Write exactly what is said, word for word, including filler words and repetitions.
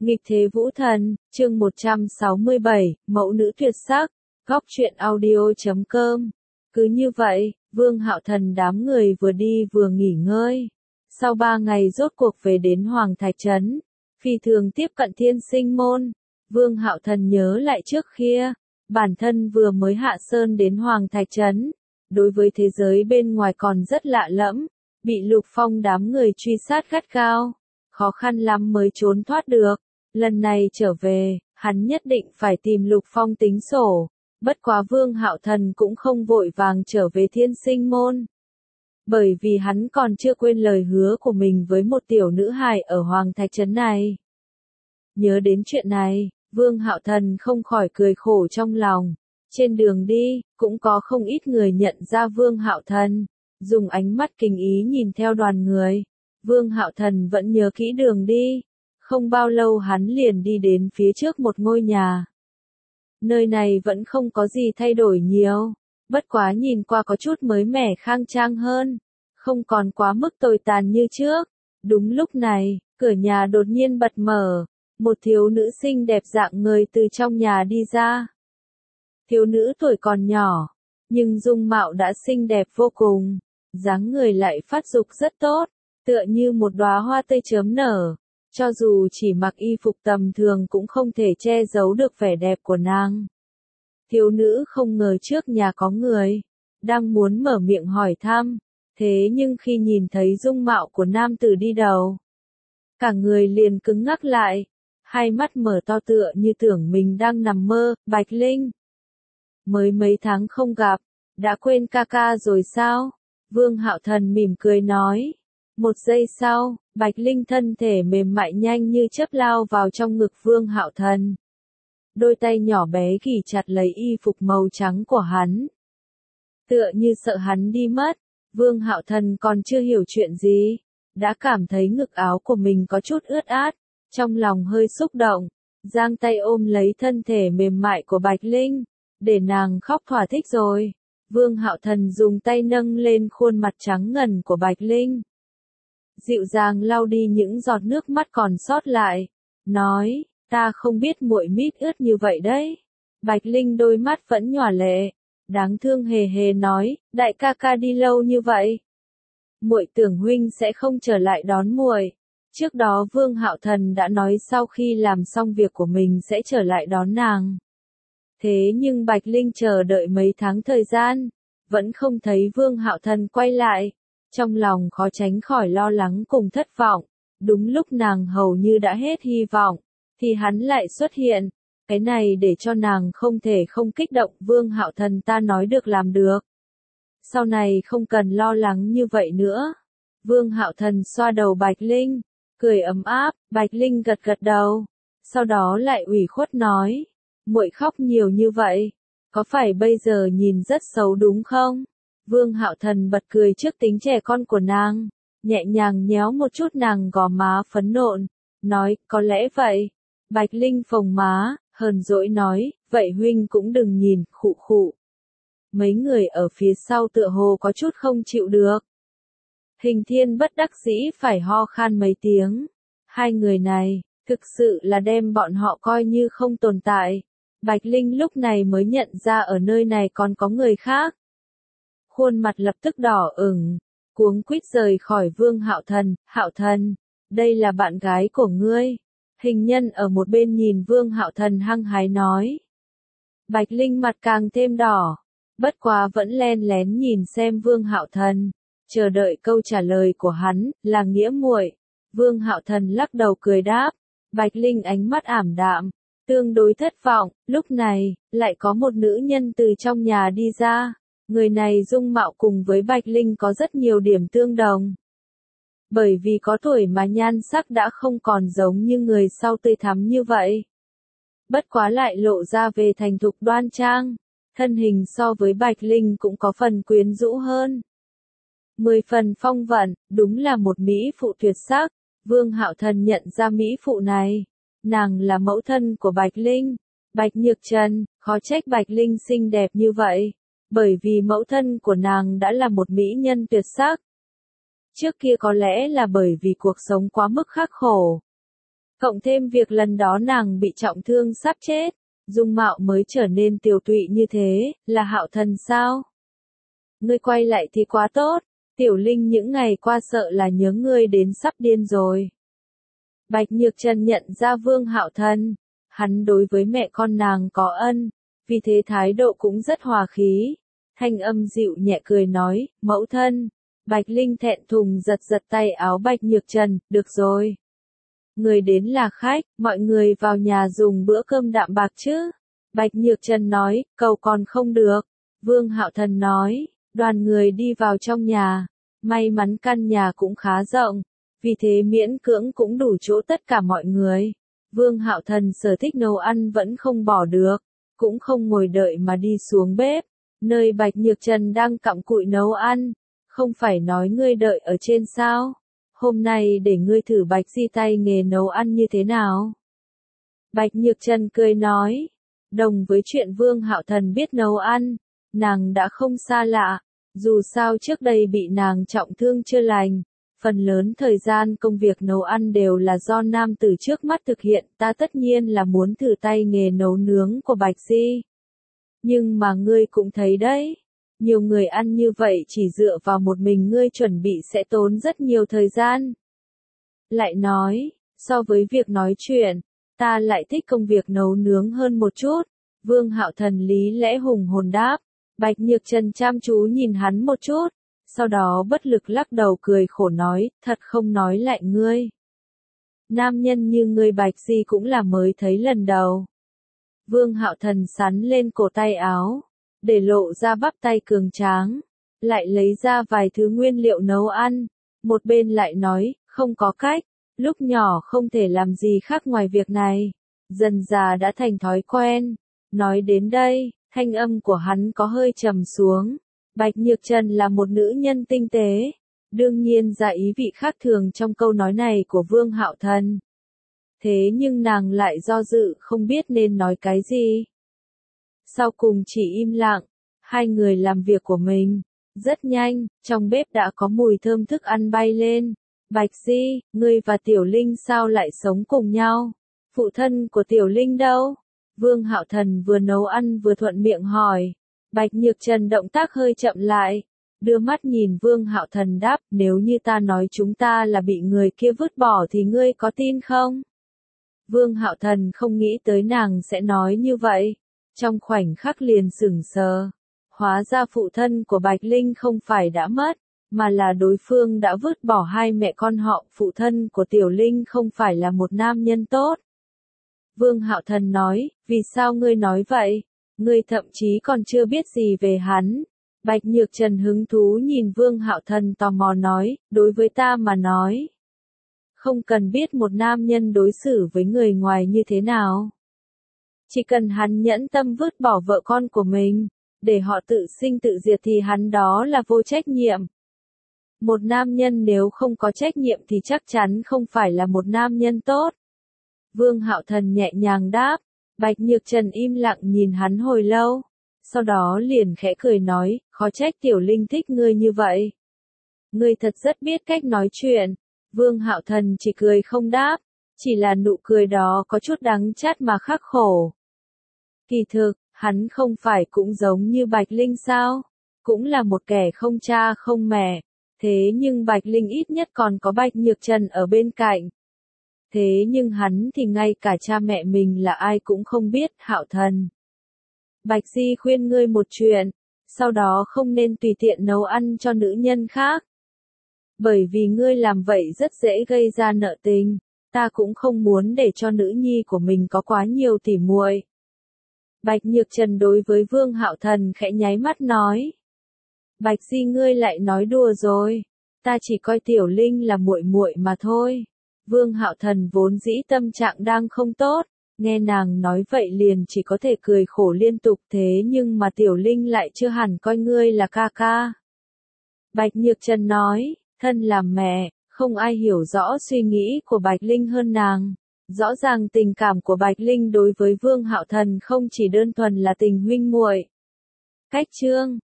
Nghịch thế vũ thần, chương một trăm sáu mươi bảy, mẫu nữ tuyệt sắc, góc truyện audio chấm com. Cứ như vậy, Vương Hạo Thần đám người vừa đi vừa nghỉ ngơi. Sau ba ngày rốt cuộc về đến Hoàng Thạch Trấn, phi thường tiếp cận Thiên Sinh Môn. Vương Hạo Thần nhớ lại trước kia, bản thân vừa mới hạ sơn đến Hoàng Thạch Trấn, đối với thế giới bên ngoài còn rất lạ lẫm, bị Lục Phong đám người truy sát gắt gao, khó khăn lắm mới trốn thoát được. Lần này trở về, hắn nhất định phải tìm Lục Phong tính sổ, bất quá Vương Hạo Thần cũng không vội vàng trở về Thiên Sinh Môn. Bởi vì hắn còn chưa quên lời hứa của mình với một tiểu nữ hài ở Hoàng Thạch Trấn này. Nhớ đến chuyện này, Vương Hạo Thần không khỏi cười khổ trong lòng. Trên đường đi, cũng có không ít người nhận ra Vương Hạo Thần, dùng ánh mắt kinh ý nhìn theo đoàn người. Vương Hạo Thần vẫn nhớ kỹ đường đi. Không bao lâu hắn liền đi đến phía trước một ngôi nhà. Nơi này vẫn không có gì thay đổi nhiều, bất quá nhìn qua có chút mới mẻ khang trang hơn, không còn quá mức tồi tàn như trước. Đúng lúc này, cửa nhà đột nhiên bật mở, một thiếu nữ xinh đẹp dạng người từ trong nhà đi ra. Thiếu nữ tuổi còn nhỏ, nhưng dung mạo đã xinh đẹp vô cùng, dáng người lại phát dục rất tốt, tựa như một đóa hoa tây chớm nở. Cho dù chỉ mặc y phục tầm thường cũng không thể che giấu được vẻ đẹp của nàng. Thiếu nữ không ngờ trước nhà có người, đang muốn mở miệng hỏi thăm, thế nhưng khi nhìn thấy dung mạo của nam tử đi đầu, cả người liền cứng ngắc lại, hai mắt mở to tựa như tưởng mình đang nằm mơ. Bạch Linh, mới mấy tháng không gặp, đã quên ca ca rồi sao? Vương Hạo Thần mỉm cười nói. Một giây sau, Bạch Linh thân thể mềm mại nhanh như chớp lao vào trong ngực Vương Hạo Thần. Đôi tay nhỏ bé ghì chặt lấy y phục màu trắng của hắn. Tựa như sợ hắn đi mất, Vương Hạo Thần còn chưa hiểu chuyện gì, đã cảm thấy ngực áo của mình có chút ướt át, trong lòng hơi xúc động, giang tay ôm lấy thân thể mềm mại của Bạch Linh, để nàng khóc thỏa thích rồi. Vương Hạo Thần dùng tay nâng lên khuôn mặt trắng ngần của Bạch Linh, dịu dàng lau đi những giọt nước mắt còn sót lại, nói, ta không biết muội mít ướt như vậy đấy. Bạch Linh đôi mắt vẫn nhòa lệ, đáng thương hề hề nói, đại ca ca đi lâu như vậy, muội tưởng huynh sẽ không trở lại đón muội. Trước đó Vương Hạo Thần đã nói sau khi làm xong việc của mình sẽ trở lại đón nàng. Thế nhưng Bạch Linh chờ đợi mấy tháng thời gian, vẫn không thấy Vương Hạo Thần quay lại. Trong lòng khó tránh khỏi lo lắng cùng thất vọng, đúng lúc nàng hầu như đã hết hy vọng, thì hắn lại xuất hiện, cái này để cho nàng không thể không kích động. Vương Hạo Thần ta nói được làm được. Sau này không cần lo lắng như vậy nữa. Vương Hạo Thần xoa đầu Bạch Linh, cười ấm áp. Bạch Linh gật gật đầu, sau đó lại ủy khuất nói, muội khóc nhiều như vậy, có phải bây giờ nhìn rất xấu đúng không? Vương Hạo Thần bật cười trước tính trẻ con của nàng, nhẹ nhàng nhéo một chút nàng gò má phấn nộn, nói, có lẽ vậy. Bạch Linh phồng má, hờn dỗi nói, vậy huynh cũng đừng nhìn, khụ khụ. Mấy người ở phía sau tựa hồ có chút không chịu được. Hình Thiên bất đắc dĩ phải ho khan mấy tiếng. Hai người này, thực sự là đem bọn họ coi như không tồn tại. Bạch Linh lúc này mới nhận ra ở nơi này còn có người khác. Khuôn mặt lập tức đỏ ửng, cuống quýt rời khỏi Vương Hạo Thần. Hạo Thần, đây là bạn gái của ngươi. Hình Nhân ở một bên nhìn Vương Hạo Thần hăng hái nói. Bạch Linh mặt càng thêm đỏ, bất quá vẫn len lén nhìn xem Vương Hạo Thần, chờ đợi câu trả lời của hắn, là nghĩa muội. Vương Hạo Thần lắc đầu cười đáp. Bạch Linh ánh mắt ảm đạm, tương đối thất vọng. Lúc này, lại có một nữ nhân từ trong nhà đi ra. Người này dung mạo cùng với Bạch Linh có rất nhiều điểm tương đồng. Bởi vì có tuổi mà nhan sắc đã không còn giống như người sau tươi thắm như vậy. Bất quá lại lộ ra về thành thục đoan trang, thân hình so với Bạch Linh cũng có phần quyến rũ hơn. Mười phần phong vận, đúng là một mỹ phụ tuyệt sắc. Vương Hạo Thần nhận ra mỹ phụ này, nàng là mẫu thân của Bạch Linh, Bạch Nhược Trần. Khó trách Bạch Linh xinh đẹp như vậy, bởi vì mẫu thân của nàng đã là một mỹ nhân tuyệt sắc. Trước kia có lẽ là bởi vì cuộc sống quá mức khắc khổ, Cộng thêm việc lần đó nàng bị trọng thương sắp chết, dung mạo mới trở nên tiều tụy như thế, là Hạo Thần sao? Ngươi quay lại thì quá tốt, Tiểu Linh những ngày qua sợ là nhớ ngươi đến sắp điên rồi. Bạch Nhược Trần nhận ra Vương Hạo Thần, hắn đối với mẹ con nàng có ân, vì thế thái độ cũng rất hòa khí. Thanh âm dịu nhẹ cười nói, mẫu thân. Bạch Linh thẹn thùng giật giật tay áo Bạch Nhược Trần, được rồi. Người đến là khách, mọi người vào nhà dùng bữa cơm đạm bạc chứ. Bạch Nhược Trần nói, cầu còn không được. Vương Hạo Thần nói, đoàn người đi vào trong nhà. May mắn căn nhà cũng khá rộng, vì thế miễn cưỡng cũng đủ chỗ tất cả mọi người. Vương Hạo Thần sở thích nấu ăn vẫn không bỏ được, cũng không ngồi đợi mà đi xuống bếp, nơi Bạch Nhược Trần đang cặm cụi nấu ăn. Không phải nói ngươi đợi ở trên sao? Hôm nay để ngươi thử Bạch Di tay nghề nấu ăn như thế nào? Bạch Nhược Trần cười nói, đồng với chuyện Vương Hạo Thần biết nấu ăn, nàng đã không xa lạ, dù sao trước đây bị nàng trọng thương chưa lành. Phần lớn thời gian công việc nấu ăn đều là do nam tử trước mắt thực hiện, ta tất nhiên là muốn thử tay nghề nấu nướng của Bạch Di. Nhưng mà ngươi cũng thấy đấy, nhiều người ăn như vậy chỉ dựa vào một mình ngươi chuẩn bị sẽ tốn rất nhiều thời gian. Lại nói, so với việc nói chuyện, ta lại thích công việc nấu nướng hơn một chút. Vương Hạo Thần lý lẽ hùng hồn đáp. Bạch Nhược Trần chăm chú nhìn hắn một chút, sau đó bất lực lắc đầu cười khổ nói, thật không nói lại ngươi. Nam nhân như ngươi Bạch Di cũng là mới thấy lần đầu. Vương Hạo Thần sắn lên cổ tay áo, để lộ ra bắp tay cường tráng, lại lấy ra vài thứ nguyên liệu nấu ăn, một bên lại nói, không có cách, lúc nhỏ không thể làm gì khác ngoài việc này, dần già đã thành thói quen. Nói đến đây, thanh âm của hắn có hơi trầm xuống. Bạch Nhược Trần là một nữ nhân tinh tế, đương nhiên ra ý vị khác thường trong câu nói này của Vương Hạo Thần. Thế nhưng nàng lại do dự không biết nên nói cái gì. Sau cùng chỉ im lặng, hai người làm việc của mình. Rất nhanh, trong bếp đã có mùi thơm thức ăn bay lên. Bạch Di, ngươi và Tiểu Linh sao lại sống cùng nhau? Phụ thân của Tiểu Linh đâu? Vương Hạo Thần vừa nấu ăn vừa thuận miệng hỏi. Bạch Nhược Trần động tác hơi chậm lại, đưa mắt nhìn Vương Hạo Thần đáp, nếu như ta nói chúng ta là bị người kia vứt bỏ thì ngươi có tin không? Vương Hạo Thần không nghĩ tới nàng sẽ nói như vậy, trong khoảnh khắc liền sững sờ. Hóa ra phụ thân của Bạch Linh không phải đã mất, mà là đối phương đã vứt bỏ hai mẹ con họ. Phụ thân của Tiểu Linh không phải là một nam nhân tốt. Vương Hạo Thần nói, vì sao ngươi nói vậy? Ngươi thậm chí còn chưa biết gì về hắn. Bạch Nhược Trần hứng thú nhìn Vương Hạo Thần tò mò nói, đối với ta mà nói. Không cần biết một nam nhân đối xử với người ngoài như thế nào. Chỉ cần hắn nhẫn tâm vứt bỏ vợ con của mình, để họ tự sinh tự diệt thì hắn đó là vô trách nhiệm. Một nam nhân nếu không có trách nhiệm thì chắc chắn không phải là một nam nhân tốt. Vương Hạo Thần nhẹ nhàng đáp. Bạch Nhược Trần im lặng nhìn hắn hồi lâu, sau đó liền khẽ cười nói, khó trách Tiểu Linh thích ngươi như vậy. Ngươi thật rất biết cách nói chuyện. Vương Hạo Thần chỉ cười không đáp, chỉ là nụ cười đó có chút đắng chát mà khắc khổ. Kỳ thực, hắn không phải cũng giống như Bạch Linh sao? Cũng là một kẻ không cha không mẹ, thế nhưng Bạch Linh ít nhất còn có Bạch Nhược Trần ở bên cạnh. Thế nhưng hắn thì ngay cả cha mẹ mình là ai cũng không biết. Hạo Thần, Bạch Di khuyên ngươi một chuyện, sau đó không nên tùy tiện nấu ăn cho nữ nhân khác. Bởi vì ngươi làm vậy rất dễ gây ra nợ tình, ta cũng không muốn để cho nữ nhi của mình có quá nhiều tỉ muội. Bạch Nhược Trần đối với Vương Hạo Thần khẽ nháy mắt nói. Bạch Di ngươi lại nói đùa rồi, ta chỉ coi Tiểu Linh là muội muội mà thôi. Vương Hạo Thần vốn dĩ tâm trạng đang không tốt, nghe nàng nói vậy liền chỉ có thể cười khổ liên tục. Thế nhưng mà Tiểu Linh lại chưa hẳn coi ngươi là ca ca. Bạch Nhược Trần nói, thân làm mẹ, không ai hiểu rõ suy nghĩ của Bạch Linh hơn nàng. Rõ ràng tình cảm của Bạch Linh đối với Vương Hạo Thần không chỉ đơn thuần là tình huynh muội. Cách chương